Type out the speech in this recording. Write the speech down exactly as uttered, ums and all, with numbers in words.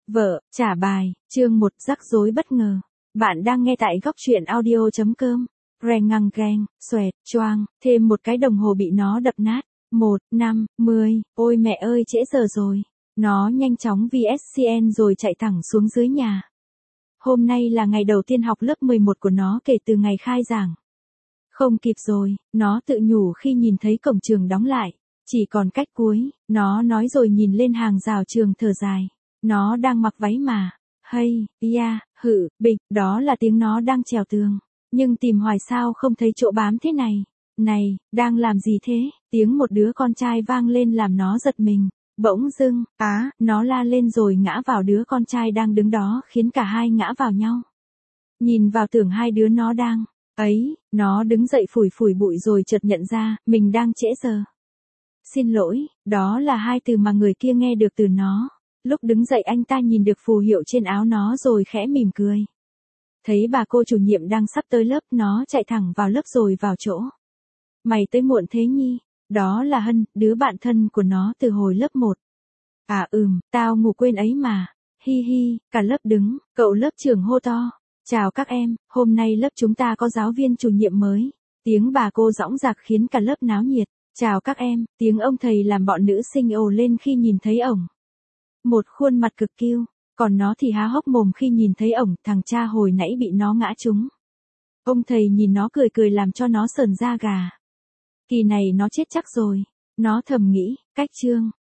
Vợ, trả bài, chương một rắc rối bất ngờ. Bạn đang nghe tại góc truyện audio.com. Reng ngăng reng, xoẹt, choang, thêm một cái đồng hồ bị nó đập nát. Một, năm, mười, ôi mẹ ơi trễ giờ rồi. Nó nhanh chóng vê ét xê en rồi chạy thẳng xuống dưới nhà. Hôm nay là ngày đầu tiên học lớp mười một của nó kể từ ngày khai giảng. Không kịp rồi, nó tự nhủ khi nhìn thấy cổng trường đóng lại. Chỉ còn cách cuối, nó nói rồi nhìn lên hàng rào trường thở dài. Nó đang mặc váy mà. Hay, ya, hự, bịch, đó là tiếng nó đang trèo tường. Nhưng tìm hoài sao không thấy chỗ bám thế này. Này, đang làm gì thế? Tiếng một đứa con trai vang lên làm nó giật mình. Bỗng dưng, á, nó la lên rồi ngã vào đứa con trai đang đứng đó khiến cả hai ngã vào nhau. Nhìn vào tưởng hai đứa nó đang, ấy, nó đứng dậy phủi phủi bụi rồi chợt nhận ra, mình đang trễ giờ. Xin lỗi, đó là hai từ mà người kia nghe được từ nó. Lúc đứng dậy anh ta nhìn được phù hiệu trên áo nó rồi khẽ mỉm cười. Thấy bà cô chủ nhiệm đang sắp tới lớp, nó chạy thẳng vào lớp rồi vào chỗ. Mày tới muộn thế Nhi? Đó là Hân, đứa bạn thân của nó từ hồi lớp một. À ừm, tao ngủ quên ấy mà. Hi hi, cả lớp đứng, cậu lớp trưởng hô to. Chào các em, hôm nay lớp chúng ta có giáo viên chủ nhiệm mới. Tiếng bà cô dõng dạc khiến cả lớp náo nhiệt. Chào các em, tiếng ông thầy làm bọn nữ sinh ồ lên khi nhìn thấy ổng. Một khuôn mặt cực kiêu, còn nó thì há hốc mồm khi nhìn thấy ổng, thằng cha hồi nãy bị nó ngã trúng. Ông thầy nhìn nó cười cười làm cho nó sởn da gà. Kỳ này nó chết chắc rồi, nó thầm nghĩ, cách chương,